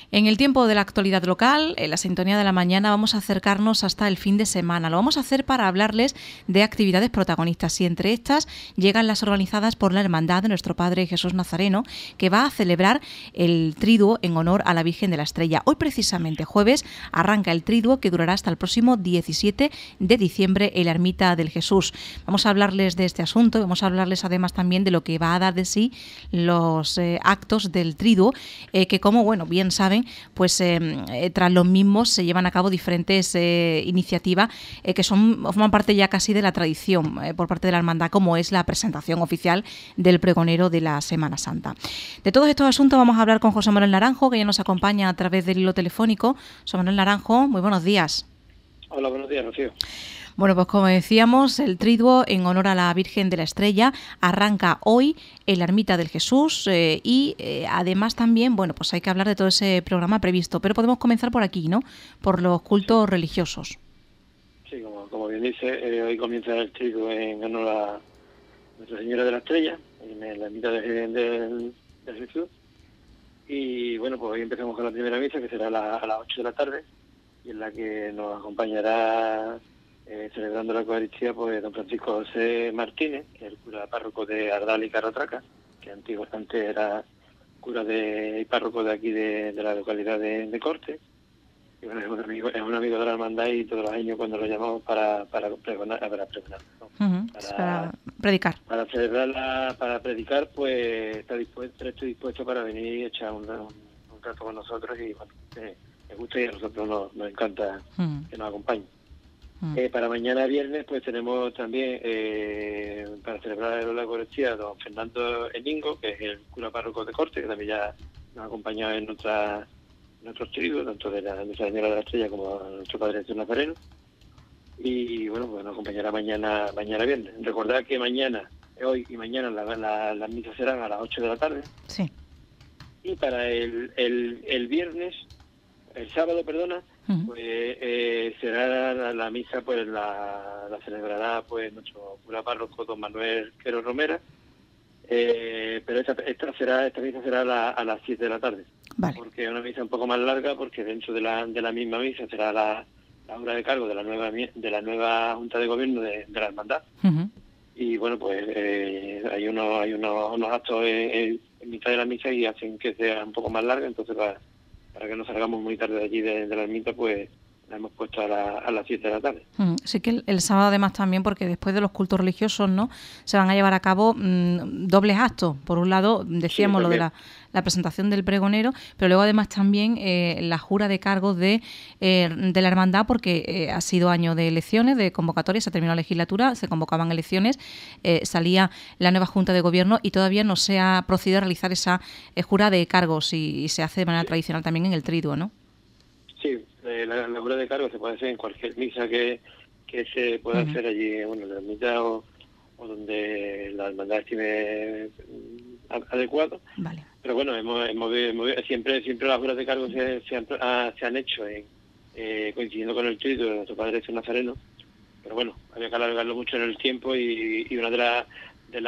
En el tiempo de la actualidad local, en la sintonía de la mañana, vamos a acercarnos hasta el fin de semana. Lo vamos a hacer para hablarles de actividades protagonistas y entre estas llegan las organizadas por la Hermandad de Nuestro Padre Jesús Nazareno, que va a celebrar el triduo en honor a la Virgen de la Estrella. Hoy precisamente, jueves, arranca el triduo que durará hasta el próximo 17 de diciembre en la Ermita del Jesús. Vamos a hablarles de este asunto, vamos a hablarles además también de lo que va a dar de sí los actos del triduo, que como bien saben, pues tras los mismos se llevan a cabo diferentes iniciativas que forman parte ya casi de la tradición por parte de la hermandad, como es la presentación oficial del pregonero de la Semana Santa. De todos estos asuntos vamos a hablar con José Manuel Naranjo, que ya nos acompaña a través del hilo telefónico. José Manuel Naranjo, muy buenos días. Hola, buenos días, Rocío. Bueno, pues como decíamos, el triduo en honor a la Virgen de la Estrella arranca hoy en la Ermita del Jesús y además también, pues hay que hablar de todo ese programa previsto, pero podemos comenzar por aquí, ¿no? Por los cultos religiosos. Sí, como bien dice, hoy comienza el triduo en honor a Nuestra Señora de la Estrella, en la Ermita del Jesús. Y pues hoy empezamos con la primera misa, que será a las 8 de la tarde, y en la que nos acompañará celebrando la Eucaristía don Francisco José Martínez, que es el cura párroco de Ardal y Carratraca, que antiguamente era cura y párroco de aquí de la localidad de Corte. Y es un amigo de la hermandad y todos los años cuando lo llamamos para pregonar, para predicar. Para celebrarla, para predicar, pues estoy dispuesto para venir y echar un rato con nosotros y me gusta y a nosotros nos encanta que nos acompañe. Para mañana viernes pues tenemos también para celebrar la Eucaristía don Fernando Eningo, que es el cura párroco de Corte, que también ya nos ha acompañado en nuestros triduos, tanto de Nuestra Señora de la Estrella como de Nuestro Padre Jesús Nazareno. Y pues nos acompañará mañana viernes. Recordad que hoy y mañana las misas serán a las 8 de la tarde. Sí. Y para el viernes, el sábado, pues será la misa, pues la celebrará pues nuestro cura párroco don Manuel Quero Romera, pero esta misa será a las 7 de la tarde. Vale. Porque es una misa un poco más larga, porque dentro de la misma misa será la hora de cargo de la nueva Junta de Gobierno de la Hermandad. Y pues hay unos actos en mitad de la misa y hacen que sea un poco más larga, entonces para que no salgamos muy tarde de allí de la ermita, pues la hemos puesto a las 7 de la tarde. Sí que el sábado además también, porque después de los cultos religiosos, ¿no?, se van a llevar a cabo dobles actos. Por un lado, decíamos lo de la presentación del pregonero, pero luego además también la jura de cargos de la hermandad, porque ha sido año de elecciones, de convocatoria, se terminó la legislatura, se convocaban elecciones, salía la nueva Junta de Gobierno y todavía no se ha procedido a realizar esa jura de cargos y se hace de manera tradicional también en el triduo, ¿no? Sí, la jura de cargos se puede hacer en cualquier misa que se pueda hacer allí, en la ermita o donde la hermandad estime adecuado. Vale. Pero siempre las juras de cargos se han hecho coincidiendo con el triduo de Nuestro Padre Jesús Nazareno. Pero había que alargarlo mucho en el tiempo y una de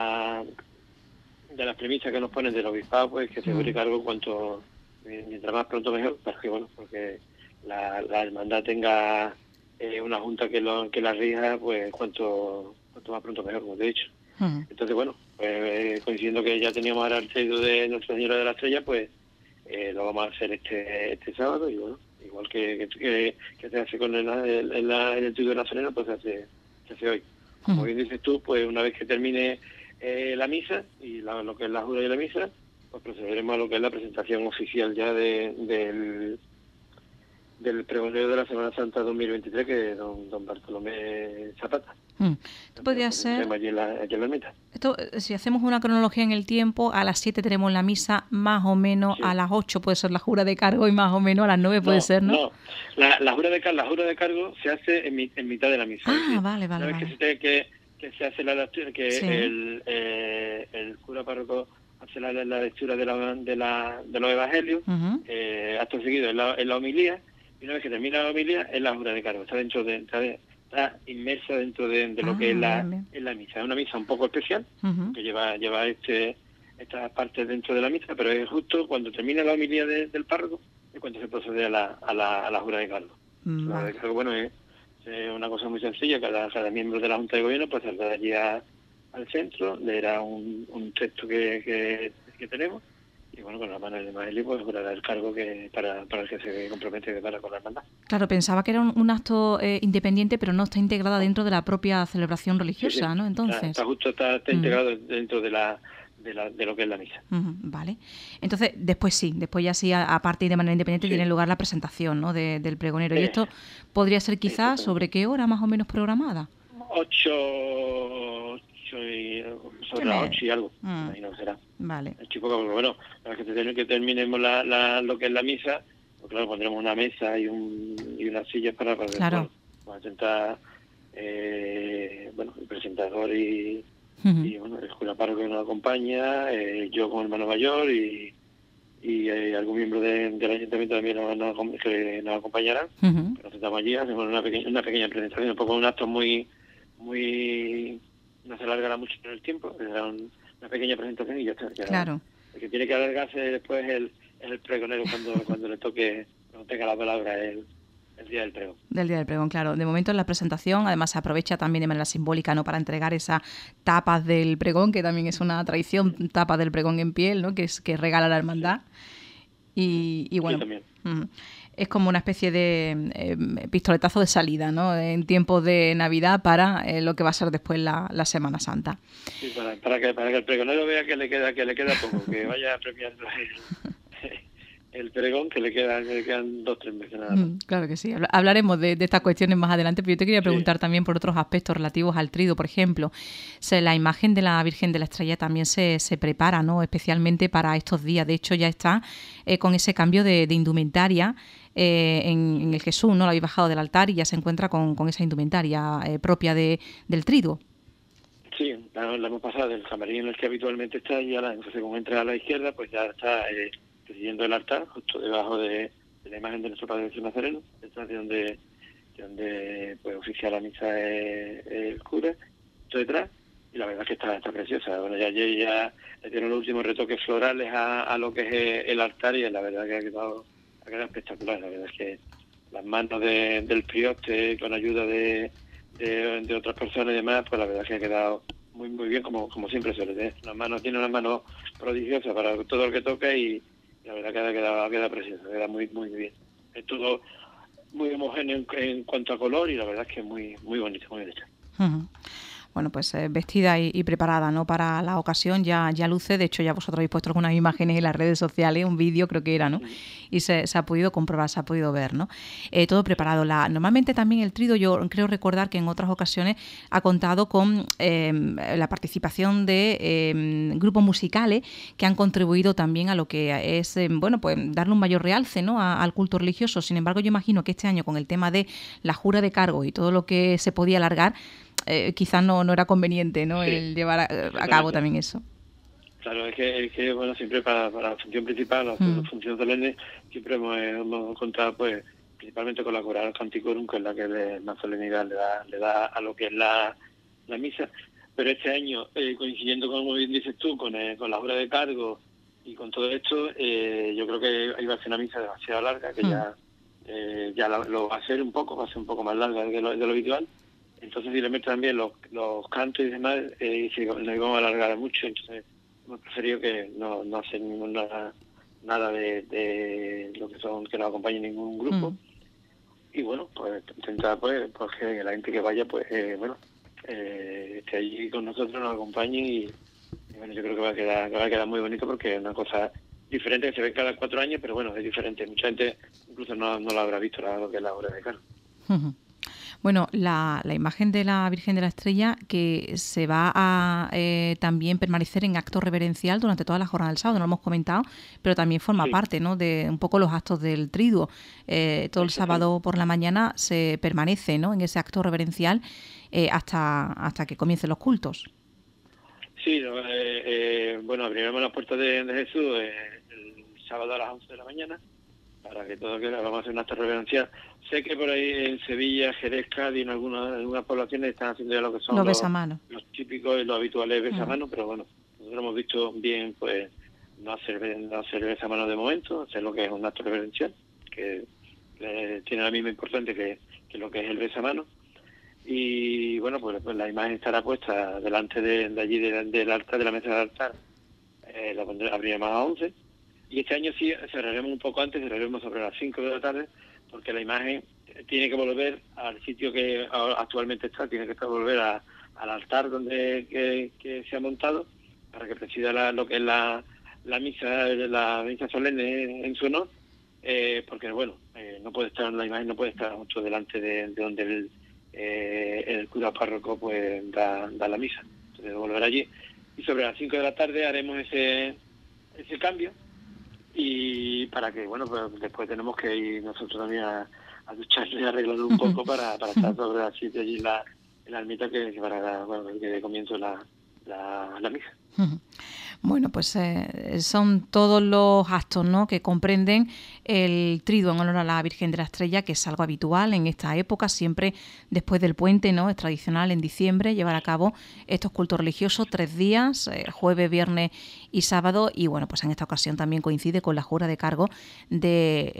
las premisas que nos ponen del obispado, pues que se jure cargo mientras más pronto mejor, porque la hermandad tenga una junta que la rija, pues cuanto más pronto mejor, como te he dicho. Entonces, coincidiendo que ya teníamos ahora el triduo de Nuestra Señora de la Estrella, pues lo vamos a hacer este sábado y igual que se hace con en el triduo de Nazareno, pues se hace hoy. Como bien dices tú, pues una vez que termine la misa y lo que es la jura y la misa, pues procederemos a lo que es la presentación oficial ya del pregonero de la Semana Santa 2023, que es don Bartolomé Zapata. Esto podría ser... Allí en la ermita. Esto, si hacemos una cronología en el tiempo, a las 7 tenemos la misa, más o menos a las 8 puede ser la jura de cargo y más o menos a las 9 puede ser, ¿no? No, la jura de cargo se hace en mitad de la misa. Vale. Una vez que se hace la lectura, que sí. el cura párroco hace la lectura de los evangelios, acto seguido en la homilía, y una vez que termina la homilía es la jura de cargo. Está inmersa dentro de lo que es la misa. Es una misa un poco especial, que lleva estas partes dentro de la misa, pero es justo cuando termina la homilía del párroco, cuando se procede a la jura de cargo. La jura de cargo, bueno, es una cosa muy sencilla. Cada miembro de la Junta de Gobierno pues saldrá allí al centro, leerá un texto que tenemos, y bueno, con la mano de Maeli pues jurará el cargo para el que se compromete con la hermandad. Claro, pensaba que era un acto independiente, pero no está integrada dentro de la propia celebración religiosa, Sí. ¿no? Entonces Está integrado dentro de lo que es la misa. Vale. Entonces, después ya sí, aparte y de manera independiente, tiene lugar la presentación, ¿no? del pregonero. ¿Y esto podría ser quizás sobre qué hora más o menos programada? 8 sobre las 8 y algo, imagino que será. Vale. El chico, bueno, para que terminemos lo que es la misa, pues claro, pondremos una mesa y unas sillas para claro. Vamos a sentar, el presentador y bueno, el cura párroco que nos acompaña, yo como hermano mayor y algún miembro del ayuntamiento también que nos acompañará. Nos sentamos allí, hacemos una pequeña presentación, un poco un acto muy no se alargará mucho en el tiempo, será una pequeña presentación y ya está. Claro. El que tiene que alargarse después es el pregonero cuando le toque, cuando tenga la palabra el día del pregón. Del día del pregón, claro. De momento en la presentación, además se aprovecha también de manera simbólica, ¿no?, para entregar esas tapas del pregón, que también es una tradición, tapas del pregón en piel, ¿no?, que regala la hermandad. Y bueno, sí, también. Es como una especie de pistoletazo de salida, ¿no?, en tiempos de Navidad para lo que va a ser después la Semana Santa. Sí, para que el pregonero vea que le queda poco, que vaya premiando el pregón, que le quedan 2-3 meses nada más. Claro que sí. Hablaremos de estas cuestiones más adelante, pero yo te quería preguntar también por otros aspectos relativos al triduo. Por ejemplo, la imagen de la Virgen de la Estrella también se prepara, ¿no?, especialmente para estos días. De hecho, ya está con ese cambio de indumentaria en el Jesús, ¿no? Lo habéis bajado del altar y ya se encuentra con esa indumentaria propia del triduo. Sí, la hemos pasado del camarín en el que habitualmente está, y ahora, según entra a la izquierda, pues ya está siguiendo el altar, justo debajo de la imagen de nuestro Padre Jesús Nazareno, detrás de donde pues oficia la misa el cura, esto detrás, y la verdad es que está preciosa. Bueno, ya le dieron los últimos retoques florales a lo que es el altar, y la verdad que ha quedado espectacular. La verdad es que las manos del prioste, con ayuda de otras personas y demás, pues la verdad es que ha quedado muy muy bien, como siempre suele tener. Tiene unas manos prodigiosas para todo lo que toca, y la verdad que ha quedado preciosa, queda muy muy bien. Es todo muy homogéneo en cuanto a color, y la verdad es que es muy muy bonito, muy bien hecho. Bueno, pues vestida y preparada, ¿no?, para la ocasión, ya luce. De hecho, ya vosotros habéis puesto algunas imágenes en las redes sociales, un vídeo creo que era, ¿no? Y se ha podido comprobar, se ha podido ver, ¿no? Todo preparado. Normalmente también el triduo, yo creo recordar que en otras ocasiones ha contado con la participación de grupos musicales que han contribuido también a lo que es, pues darle un mayor realce, ¿no?, al culto religioso. Sin embargo, yo imagino que este año, con el tema de la jura de cargo y todo lo que se podía alargar, quizás no era conveniente, ¿no?, el llevar a cabo también eso. Claro, es que bueno, siempre para la función principal, la función solemne, siempre hemos contado pues principalmente con la coral canticorum, que es la que más solemnidad le da a lo que es la misa. Pero este año, coincidiendo, como bien dices tú, con la jura de cargo y con todo esto, yo creo que iba a ser una misa demasiado larga, que ya lo va a ser un poco más larga de lo habitual. Entonces, si le meto también los cantos y demás, nos íbamos a alargar mucho. Entonces, hemos preferido que no hacer nada de lo que nos acompañe ningún grupo. Y bueno, pues intentar pues que la gente que vaya, pues esté allí con nosotros, nos acompañe, y bueno, yo creo que va a quedar muy bonito, porque es una cosa diferente que se ve cada 4 años, pero bueno, es diferente. Mucha gente incluso no lo habrá visto, lo que es la obra de cargo. Bueno, la imagen de la Virgen de la Estrella, que se va a también permanecer en acto reverencial durante toda la jornada del sábado, no lo hemos comentado, pero también forma parte, ¿no?, de un poco los actos del triduo. Todo el sábado por la mañana se permanece, ¿no?, en ese acto reverencial hasta que comiencen los cultos. Sí, abriremos las puertas de Jesús el sábado a las 11 de la mañana, para que todo quede. Vamos a hacer un acto reverencial. Sé que por ahí en Sevilla, Jerez, Cádiz, en algunas poblaciones están haciendo ya lo que son los besamanos, los típicos y los habituales besamanos, pero bueno, nosotros hemos visto bien pues no hacer besamanos de momento, hacer lo que es un acto de prevención, que tiene la misma importancia que lo que es el besamanos. Y bueno, pues la imagen estará puesta delante de allí del altar, de la mesa del altar, abriremos a las 11, y este año sí cerraremos un poco antes, cerraremos sobre las 5 de la tarde, porque la imagen tiene que volver al sitio que actualmente está, tiene que volver al altar donde que se ha montado, para que presida lo que es la misa solemne en su honor, porque bueno, no puede estar, la imagen no puede estar justo delante de donde el cura párroco pues da la misa. Entonces volver allí, y sobre las 5 de la tarde haremos ese cambio, y para que, bueno, pues después tenemos que ir nosotros también a ducharnos y arreglarlo un poco para estar sobre las 7 allí en la ermita, que para que dé comienzo la misa. Bueno, pues son todos los actos, ¿no?, que comprenden el triduo en honor a la Virgen de la Estrella, que es algo habitual en esta época, siempre después del puente, ¿no? Es tradicional en diciembre llevar a cabo estos cultos religiosos 3 días, jueves, viernes y sábado, y bueno, pues en esta ocasión también coincide con la jura de cargo de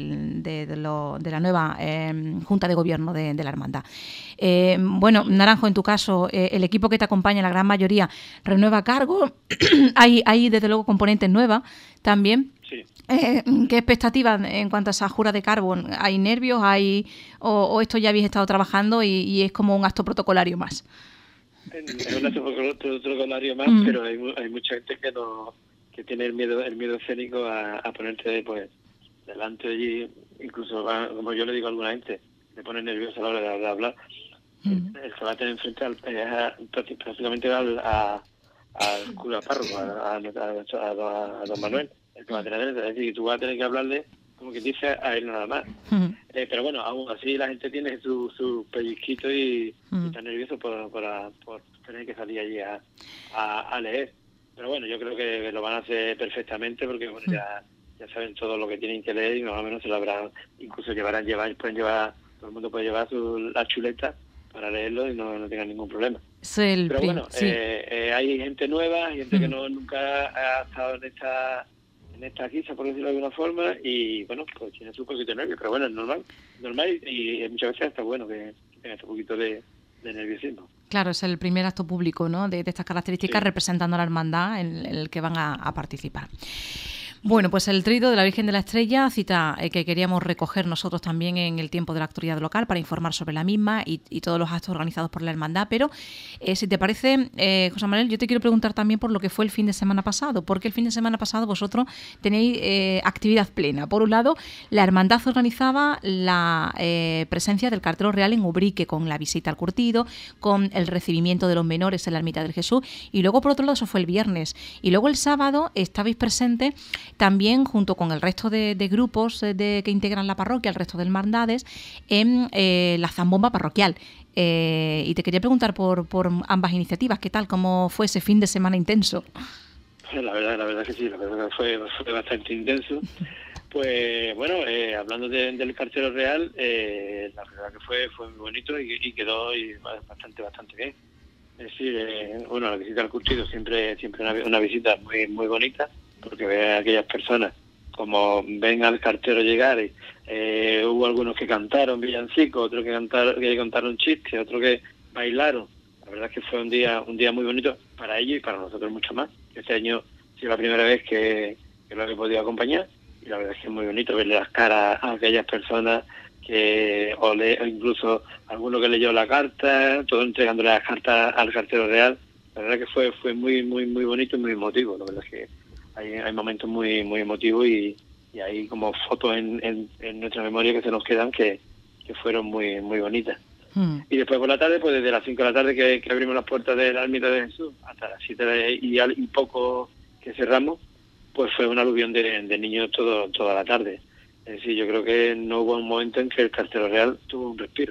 la nueva Junta de Gobierno de la Hermandad. Bueno, Naranjo, en tu caso, el equipo que te acompaña, la gran mayoría, renueva cargo. Hay desde luego componentes nuevas también. Sí. ¿Qué expectativas en cuanto a esa jura de cargo? ¿Hay nervios? ¿O esto ya habéis estado trabajando y es como un acto protocolario más? Es un acto protocolario más, pero hay mucha gente que tiene el miedo escénico a ponerte pues delante de allí, incluso como yo le digo a alguna gente, me pone nervioso a la hora de hablar. El que va a tener enfrente prácticamente al cura párroco, a don Manuel, el que va a tener, es decir, tú vas a tener que hablarle, como que dice, a él nada más. Pero bueno, aún así la gente tiene su pellizquito y está nervioso por tener que salir allí a leer. Pero bueno, yo creo que lo van a hacer perfectamente, porque bueno, ya saben todo lo que tienen que leer, y más o menos se lo habrán, incluso pueden llevar, todo el mundo puede llevar la chuleta para leerlo y no tengan ningún problema. Pero bueno, sí. Hay gente nueva, hay gente que nunca ha estado en esta guisa, por decirlo de alguna forma, y bueno, pues tiene su poquito de nervio, pero bueno, es normal, y muchas veces está bueno que tenga este poquito de nerviosismo. Claro, es el primer acto público, ¿no?, de estas características, sí, representando a la hermandad en el que van a participar. Bueno, pues el triduo de la Virgen de la Estrella, cita que queríamos recoger nosotros también en el tiempo de la actualidad local para informar sobre la misma y todos los actos organizados por la hermandad. Pero si te parece, José Manuel, yo te quiero preguntar también por lo que fue el fin de semana pasado, porque el fin de semana pasado vosotros tenéis actividad plena. Por un lado, la hermandad organizaba la presencia del cartero real en Ubrique, con la visita al curtido, con el recibimiento de los menores en la ermita del Jesús, y luego por otro lado, eso fue el viernes, y luego el sábado estabais presentes también junto con el resto de grupos que integran la parroquia, el resto de hermandades, en la zambomba parroquial. Y te quería preguntar por ambas iniciativas, ¿qué tal? ¿Cómo fue ese fin de semana intenso? La verdad que sí, la verdad que fue bastante intenso. Pues bueno, hablando del cartero real, la verdad que fue muy bonito y quedó bastante bien. Es decir, bueno, la visita al curtido siempre una visita muy bonita, porque ve a aquellas personas, como ven al cartero llegar, y hubo algunos que cantaron villancicos, otros que contaron chistes, otros que bailaron. La verdad es que fue un día muy bonito para ellos y para nosotros mucho más. Este año ha sido la primera vez que lo he podido acompañar, y la verdad es que es muy bonito verle las caras a aquellas personas o incluso alguno que leyó la carta, todo entregándole las cartas al cartero real. La verdad que fue muy bonito y muy emotivo. La verdad es que hay momentos muy emotivos y hay como fotos en nuestra memoria que se nos quedan que fueron muy bonitas. Y después por la tarde, pues desde las 5 de la tarde que abrimos las puertas de la ermita de Jesús hasta las 7 y poco que cerramos, pues fue un aluvión de niños toda la tarde. Es decir, yo creo que no hubo un momento en que el cartero real tuvo un respiro.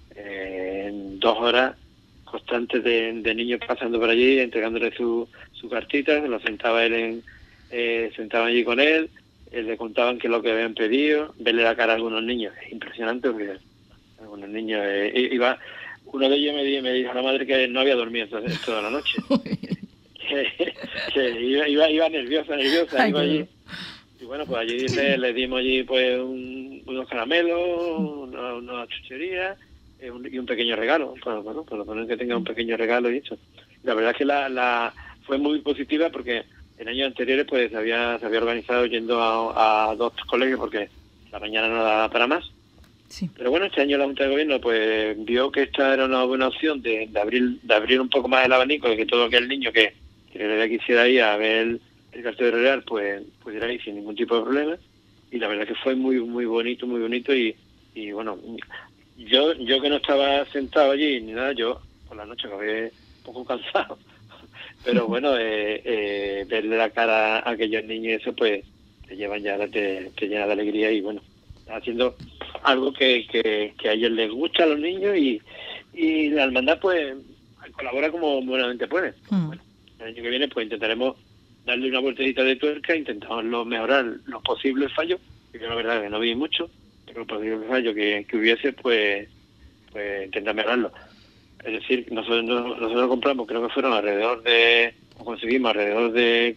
En 2 horas constantes de niños pasando por allí, entregándole su cartita, se lo sentaba él sentaban allí con él, le contaban qué es lo que habían pedido, verle la cara a algunos niños, es impresionante, porque algunos niños uno de ellos me dijo a la madre que no había dormido toda la noche. que iba nerviosa, Ay, iba qué allí. bueno. Y bueno, pues allí le dimos allí pues unos caramelos, una chuchería y un pequeño regalo. Pues, bueno, por lo menos que tenga un pequeño regalo y eso. La verdad es que la fue muy positiva porque en años anteriores pues se había organizado yendo a 2 colegios porque la mañana no daba para más. Sí. Pero bueno, este año la Junta de Gobierno pues vio que esta era una buena opción de abrir un poco más el abanico, de que todo aquel niño que quisiera ir a ver el cartel real pues pudiera ir sin ningún tipo de problema. Y la verdad que fue muy bonito y bueno, yo que no estaba sentado allí ni nada, yo por la noche acabé un poco cansado, pero bueno, verle la cara a aquellos niños y eso pues te llevan ya, te llena de alegría y bueno, haciendo algo que a ellos les gusta a los niños y la hermandad pues colabora como buenamente puede. Bueno, el año que viene pues intentaremos darle una vueltecita de tuerca, intentamos mejorar lo posible el fallo, que yo la verdad que no vi mucho, pero lo posible el fallo que hubiese pues intentar mejorarlo. Es decir, nosotros compramos, creo que fueron conseguimos alrededor de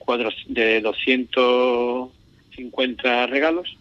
250 regalos.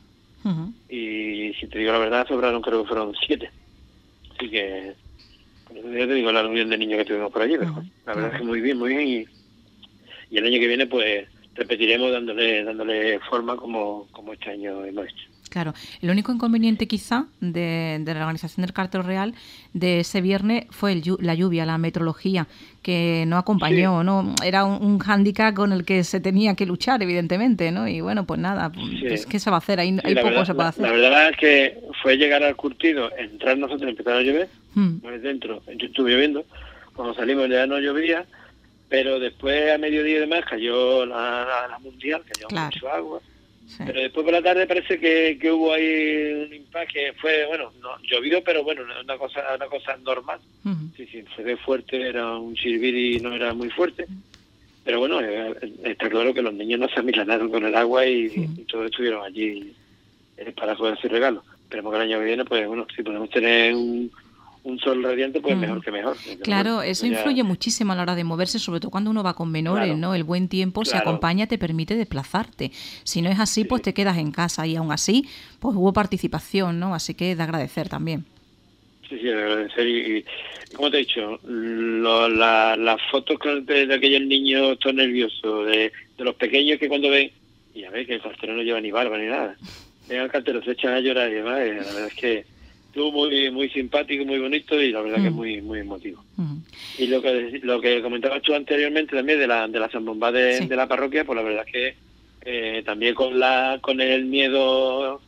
Y si te digo la verdad, sobraron, creo que fueron 7. Así que, ya te digo, la reunión de niños que tuvimos por allí, pero la verdad es que muy bien, y el año que viene, pues, repetiremos dándole forma como este año hemos hecho. Claro, el único inconveniente quizá de la organización del cartel real de ese viernes fue la lluvia, la meteorología, que no acompañó, sí. ¿No? Era un hándicap con el que se tenía que luchar, evidentemente, ¿no? Y bueno, pues nada, sí. Pues, ¿qué se va a hacer? Hay poco verdad, se puede hacer. La verdad es que fue llegar al curtido, entrar nosotros, empezar a llover, dentro, yo estuve lloviendo, cuando salimos ya no llovía, pero después a mediodía y demás cayó la mundial, cayó mucho agua. Sí. Pero después por la tarde parece que hubo ahí un impacto que fue, bueno, no llovido, pero bueno, una cosa normal. Sí, se ve fuerte, era un chiribiri, no era muy fuerte. Pero bueno, está claro que los niños no se amilanaron con el agua y todos estuvieron allí para poder hacer regalos. Esperemos que el año que viene, pues bueno, si podemos tener un sol radiante, pues mejor que mejor. Claro, bueno, eso influye muchísimo a la hora de moverse, sobre todo cuando uno va con menores, claro, ¿no? El buen tiempo, si acompaña, te permite desplazarte. Si no es así, pues te quedas en casa y aún así, pues hubo participación, ¿no? Así que de agradecer también. Sí, de agradecer y como te he dicho, las fotos de aquellos niños todos nerviosos, de los pequeños que cuando ven, y a ver que el cartero no lleva ni barba ni nada, ven al cartero, se echan a llorar y demás, la verdad es que estuvo muy simpático, muy bonito y la verdad que es muy emotivo. Y lo que comentabas tú anteriormente también de la zambomba de la parroquia, pues la verdad es que también con el miedo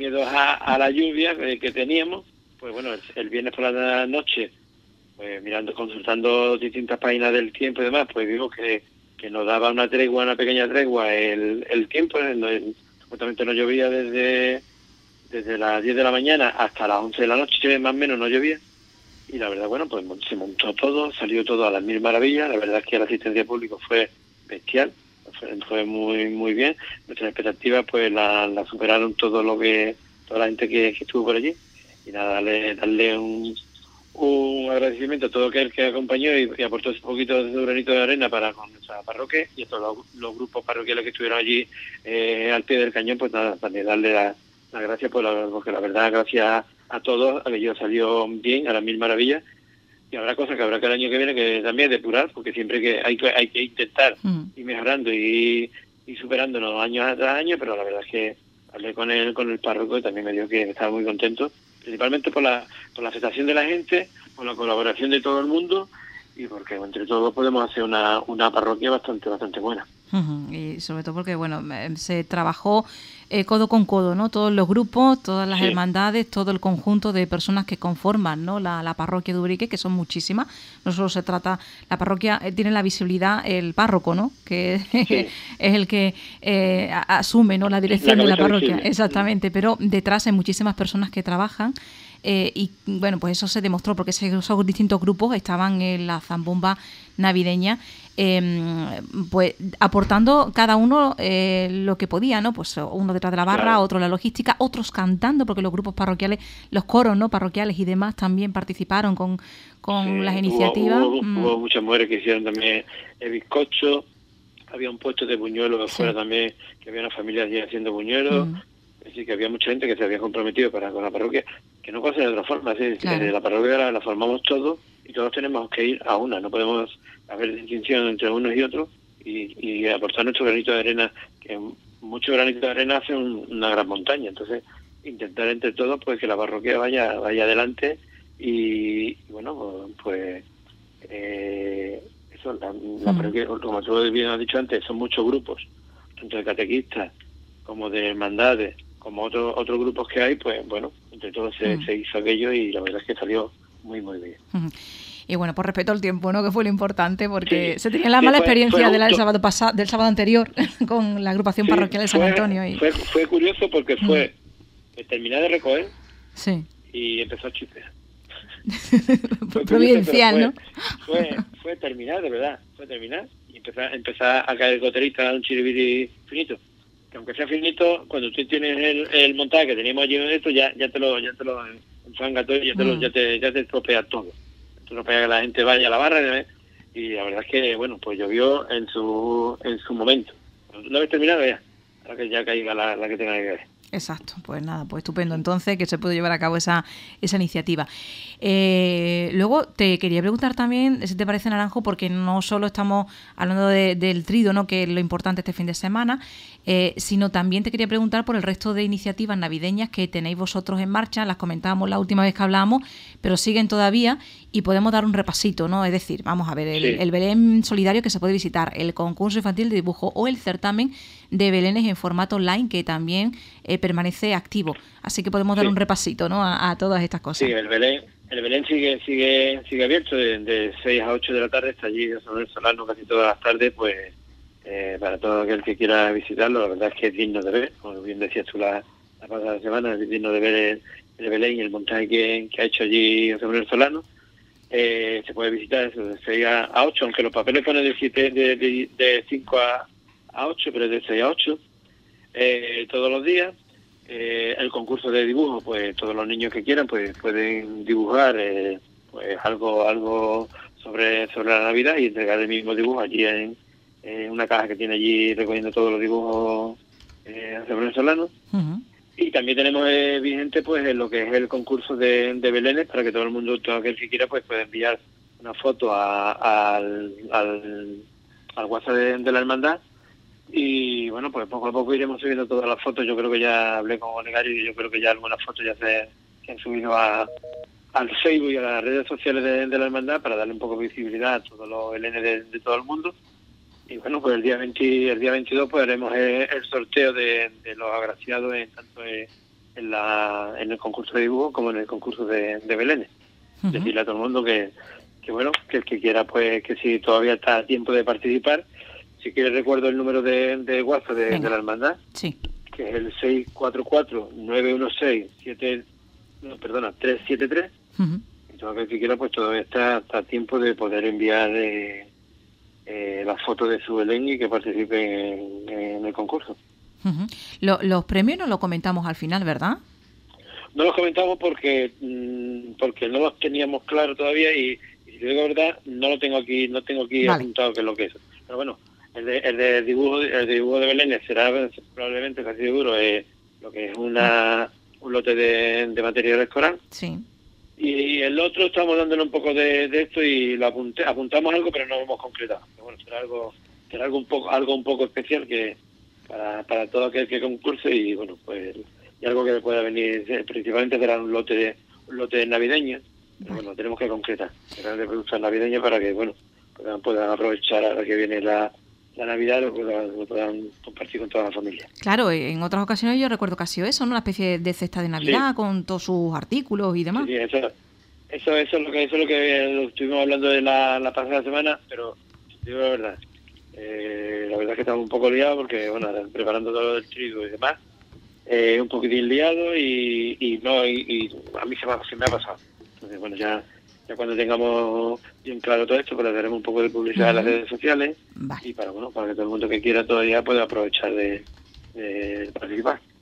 a la lluvia que teníamos, pues bueno, el viernes por la noche, pues consultando distintas páginas del tiempo y demás, pues vimos que nos daba una pequeña tregua el tiempo, justamente no llovía desde las 10 de la mañana hasta las 11 de la noche, más o menos, no llovía. Y la verdad, bueno, pues se montó todo, salió todo a las mil maravillas. La verdad es que la asistencia pública fue bestial, fue muy bien. Nuestras expectativas, pues, la superaron toda la gente que estuvo por allí. Y nada, darle un agradecimiento a todo aquel que acompañó y aportó ese poquito de su granito de arena para con nuestra parroquia y a todos los grupos parroquiales que estuvieron allí al pie del cañón, pues nada, también darle las gracias porque la verdad, gracias a todos, aquello salió bien, a las mil maravillas, y habrá cosas que habrá que el año que viene que también depurar, porque siempre que hay que intentar ir mejorando y superándonos año tras año, pero la verdad es que hablé con el párroco y también me dijo que estaba muy contento, principalmente por la aceptación de la gente, por la colaboración de todo el mundo y porque entre todos podemos hacer una parroquia bastante buena. Y sobre todo porque, bueno, se trabajó codo con codo, ¿no? Todos los grupos, todas las hermandades, todo el conjunto de personas que conforman, ¿no? la parroquia de Ubrique, que son muchísimas. No solo se trata, la parroquia tiene la visibilidad el párroco, ¿no? Que es el que asume, ¿no? La dirección de la parroquia. Visible. Exactamente, pero detrás hay muchísimas personas que trabajan. Y bueno, pues eso se demostró porque esos distintos grupos estaban en la zambomba navideña, pues aportando cada uno lo que podía, ¿no? Pues uno detrás de la barra, otro la logística, otros cantando, porque los grupos parroquiales, los coros, ¿no? Parroquiales y demás también participaron con las iniciativas. Hubo muchas mujeres que hicieron también el bizcocho, había un puesto de buñuelos fuera también, que había una familia allí haciendo buñuelos. Es decir, que había mucha gente que se había comprometido con la parroquia, que no puede ser de otra forma. ¿Sí? Claro. La parroquia la formamos todos y todos tenemos que ir a una. No podemos haber distinción entre unos y otros y aportar nuestro granito de arena, que muchos granitos de arena hacen una gran montaña. Entonces, intentar entre todos pues que la parroquia vaya adelante y bueno, pues eso, la parroquia, como tú bien has dicho antes, son muchos grupos, tanto de catequistas como de hermandades, como otros grupos que hay, pues bueno, entre todos se hizo aquello y la verdad es que salió muy, muy bien. Y bueno, por respeto al tiempo, ¿no? Que fue lo importante, porque se tenía la mala experiencia del sábado anterior con la agrupación parroquial de San Antonio. Fue curioso porque fue terminar de recoger y empezó a chispear. Providencial, ¿no? Fue terminar, de verdad, fue terminar y empezar a caer goterita, un chiribiri finito. Que aunque sea finito, cuando tú tienes el montaje que teníamos allí en esto, ya te lo enfanga todo y ya te estropea todo. Estropea que la gente vaya a la barra y la verdad es que, bueno, pues llovió en su momento. Una vez terminado ahora que ya caiga la que tenga que caer. Exacto, pues nada, pues estupendo entonces que se puede llevar a cabo esa iniciativa. Luego te quería preguntar también, si te parece, Naranjo, porque no solo estamos hablando del trido, ¿no?, que es lo importante este fin de semana, sino también te quería preguntar por el resto de iniciativas navideñas que tenéis vosotros en marcha. Las comentábamos la última vez que hablamos, pero siguen todavía y podemos dar un repasito, ¿no? Es decir, vamos a ver, el Belén solidario que se puede visitar, el concurso infantil de dibujo o el certamen de belenes en formato online que también permanece activo. Así que podemos dar un repasito, ¿no?, a todas estas cosas. Sí, el Belén sigue abierto de 6 a 8 de la tarde, está allí en San Solano casi todas las tardes, pues para todo aquel que quiera visitarlo. La verdad es que es digno de ver, como bien decías tú la pasada semana, es digno de ver el Belén y el montaje que ha hecho allí José Manuel Solano. Se puede visitar eso de 6 a 8, aunque los papeles ponen de 5 a 8, pero es de 6 a 8 todos los días. El concurso de dibujo, pues todos los niños que quieran pues pueden dibujar pues algo sobre la Navidad y entregar el mismo dibujo allí en una caja que tiene allí recogiendo todos los dibujos José Manuel Solano. Y también tenemos vigente pues lo que es el concurso de belenes, para que todo el mundo, todo aquel que quiera, pues puede enviar una foto al WhatsApp de la hermandad. Y bueno, pues poco a poco iremos subiendo todas las fotos. Yo creo que ya hablé con Olegario y yo creo que ya algunas fotos ya se han subido al Facebook y a las redes sociales de la hermandad para darle un poco de visibilidad a todos los belenes de todo el mundo. Y bueno, pues el día 22 pues haremos el sorteo de los agraciados tanto en el concurso de dibujo como en el concurso de belenes. Decirle a todo el mundo que bueno, que el que quiera, pues que si todavía está a tiempo de participar. Si quieres recuerdo el número de WhatsApp de la hermandad, que es el 644-916-373. Y todo aquel que quiera, pues todavía está a tiempo de poder enviar las fotos de su Belén y que participe en el concurso. Los premios no lo comentamos al final, ¿verdad? No los comentamos porque no los teníamos claro todavía y si digo verdad, no tengo aquí apuntado qué es lo que es. Pero bueno, el de dibujo de Belén será probablemente casi seguro lo que es un lote de material escolar. Sí. Y el otro estamos dándole un poco de esto y lo apuntamos algo, pero no lo hemos concretado. Pero bueno, será algo un poco especial que para todo aquel que concurse y bueno, pues y algo que pueda venir, principalmente será un lote navideño. Pero bueno, tenemos que concretar, será de productos navideños para que bueno puedan aprovechar ahora que viene la Navidad, lo puedan compartir con toda la familia. Claro, en otras ocasiones yo recuerdo que ha sido eso, ¿no? Una especie de cesta de Navidad con todos sus artículos y demás. Sí, eso es lo que estuvimos hablando de la pasada semana, pero digo la verdad. La verdad es que estamos un poco liados porque, bueno, preparando todo el trigo y demás, un poquitín liado y a mí se me ha pasado. Entonces, bueno, ya cuando tengamos bien claro todo esto, pues le daremos un poco de publicidad en las redes sociales y para que todo el mundo que quiera todavía pueda aprovechar de participar.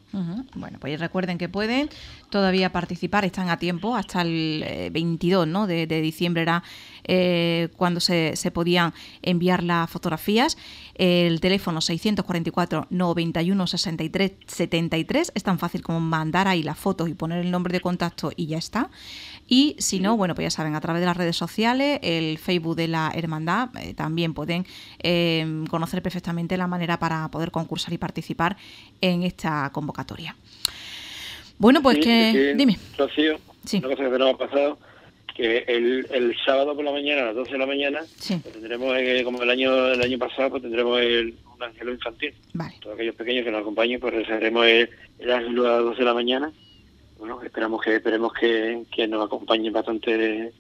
Bueno, pues recuerden que pueden todavía participar, están a tiempo, hasta el 22, ¿no? de diciembre era cuando se podían enviar las fotografías. El teléfono 644 91 63 73, es tan fácil como mandar ahí las fotos y poner el nombre de contacto y ya está. Y si no, bueno, pues ya saben, a través de las redes sociales, el Facebook de la Hermandad, también pueden conocer perfectamente la manera para poder concursar y participar en esta convocatoria. Bueno, pues dime. Rocío, una cosa que nos ha pasado, que el sábado por la mañana, a las 12 de la mañana, pues tendremos, como el año pasado, pues tendremos un ángel infantil. Vale. Todos aquellos pequeños que nos acompañen, pues rezaremos el ángel a las 12 de la mañana. Bueno, esperemos que nos acompañen bastante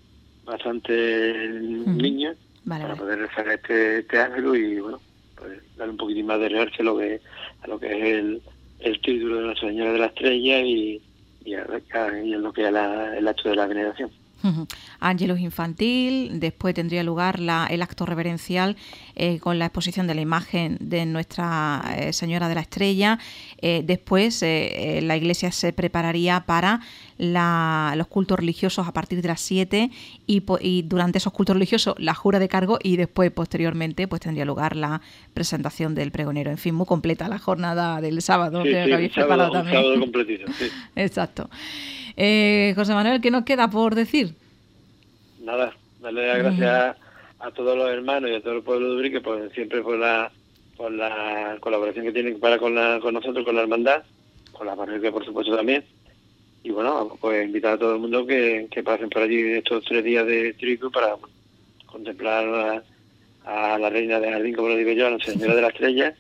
niños para poder rezar este ángel y, bueno, pues darle un poquitín más de realce a lo que es el título de Nuestra Señora de la Estrella y en lo que es el acto de la veneración. Ángelus infantil, después tendría lugar el acto reverencial con la exposición de la imagen de Nuestra Señora de la Estrella. Después la iglesia se prepararía para los cultos religiosos a partir de las 7 y durante esos cultos religiosos la jura de cargo y después posteriormente pues tendría lugar la presentación del pregonero. En fin, muy completa la jornada del sábado que habéis preparado también. Un sábado completito, sí. Exacto. José Manuel, ¿qué nos queda por decir? Nada, darle las gracias a todos los hermanos y a todo el pueblo de Ubrique pues siempre por la colaboración que tienen con nosotros, con la hermandad, con la parroquia por supuesto también. Y bueno, pues invitar a todo el mundo que pasen por allí estos 3 días de trigo para contemplar a la reina de jardín, como lo digo yo, a Nuestra Señora de la Estrella,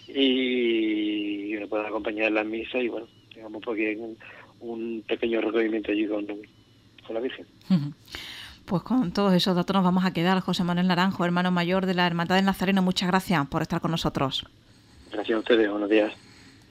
y nos puedan acompañar en las misas y bueno, tengamos porque un pequeño recogimiento allí con la Virgen. Pues con todos esos datos nos vamos a quedar. José Manuel Naranjo, hermano mayor de la Hermandad del Nazareno, muchas gracias por estar con nosotros. Gracias a ustedes, buenos días.